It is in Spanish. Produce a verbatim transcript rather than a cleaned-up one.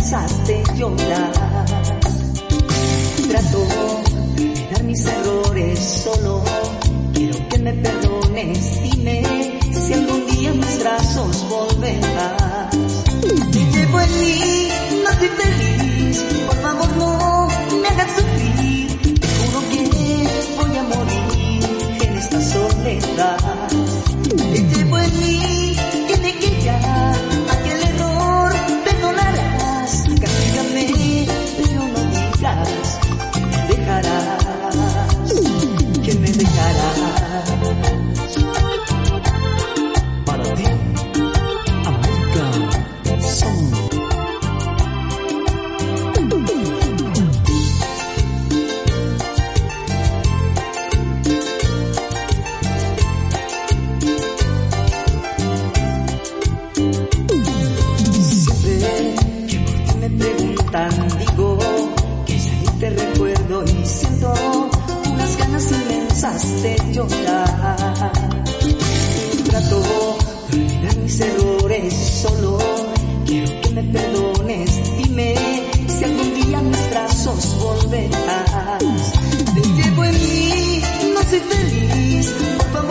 inmensas de llorar. Trato de olvidar mis errores, solo quiero que me perdones. Dime si algún día en mis brazos volverás. Te llevo en mí, no soy feliz, por favor no me hagas sufrir. Te juro que voy a morir en esta soledad. Te llevo en mí, tiene que ya aquel error perdonarás. Castígame, pero no digas que me dejarás, que me dejarás. Para ti, América Son. Digo que ya ni te recuerdo y siento unas ganas inmensas de llorar. Trato de olvidar mis errores, solo quiero que me perdones. Dime si algún día a mis brazos volverás. Te llevo en mí, no soy feliz, por favor